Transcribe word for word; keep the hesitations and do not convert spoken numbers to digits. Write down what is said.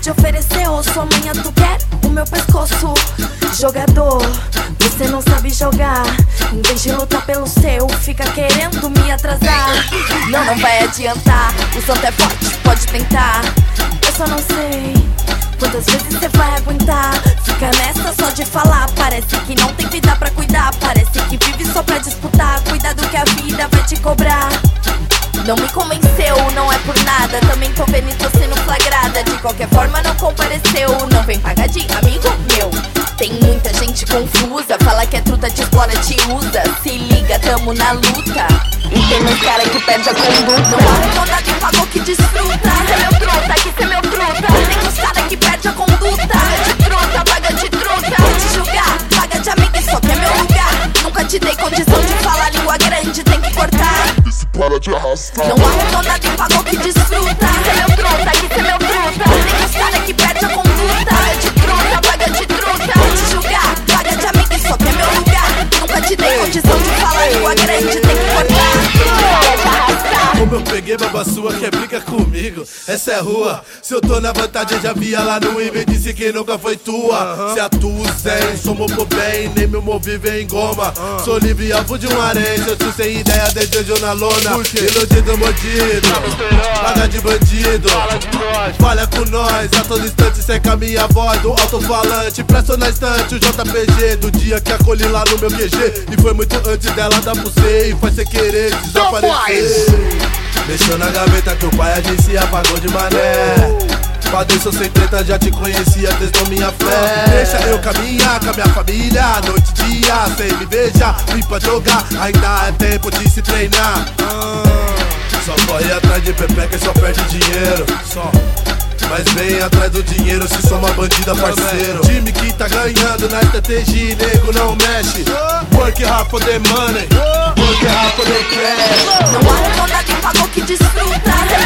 te oferecer osso, amanhã tu quer o meu pescoço. Jogador, você não sabe jogar. Em vez de lutar pelo seu, fica querendo me atrasar. Não, não vai adiantar, o santo é forte, pode tentar. Eu só não sei quantas vezes você vai aguentar. Fica nessa só de falar, parece que não tem vida pra cuidar. Parece que vive só pra disputar, cuidado que a vida vai te cobrar. Não me convenceu, não é por nada. Também tô vendo e tô sendo flagrada. De qualquer forma não compareceu. Não vem pagar de amigo meu. Tem muita gente confusa, fala que é truta, te explora, te usa. Se liga, tamo na luta. E tem uns cara que perde a conduta. Não arredondado e pagou que desfruta. Cê é meu truta, que cê é meu truta. Tem uns cara que perde a conduta. Paga de truta, paga de truta. Vou te julgar, paga de amigo e só quer meu lugar. Nunca te dei condição de falar língua grande, tem que cortar. Para de arrastar. Não arredondado e pagou que desfruta. Cê é meu truta, que cê é meu truta. Tem uns cara que perde a conduta. Paga de truta, paga de truta. Vou te julgar, paga de amigo e só quer meu lugar. Nunca te dei condição de falar língua grande, tem que cortar. Para de arrastar. Como eu peguei baba sua, quer briga comigo? Essa é rua. Se eu tô na vantagem, já via lá no e-mail, disse que nunca foi tua. Se atua zen, somos por bem, nem meu movi vem em goma. Sou livre, alvo de um harém, se eu tô sem ideia, desejo na lona. Iludido, mordido, paga de bandido. Falha com nós, a todo instante seca minha voz do alto-falante. Presto na estante o J P G do dia que acolhi lá no meu Q G. E foi muito antes dela dar pro C e faz sem querer desaparecer. Mexeu na gaveta que o pai a gente se apagou de mané. Padre, sou sem treta, já te conhecia, testou minha fé. Deixa eu caminhar com a minha família, noite e dia, sem me beijar, vim pra jogar, ainda é tempo de se treinar. ah, Só corre atrás de pepeca e só perde dinheiro. Só mas vem atrás do dinheiro se sou uma bandida, parceiro. Time que tá ganhando na estratégia, nego não mexe. Work hard for the money, work hard for the cash. Não arredondado e pagou que desfruta.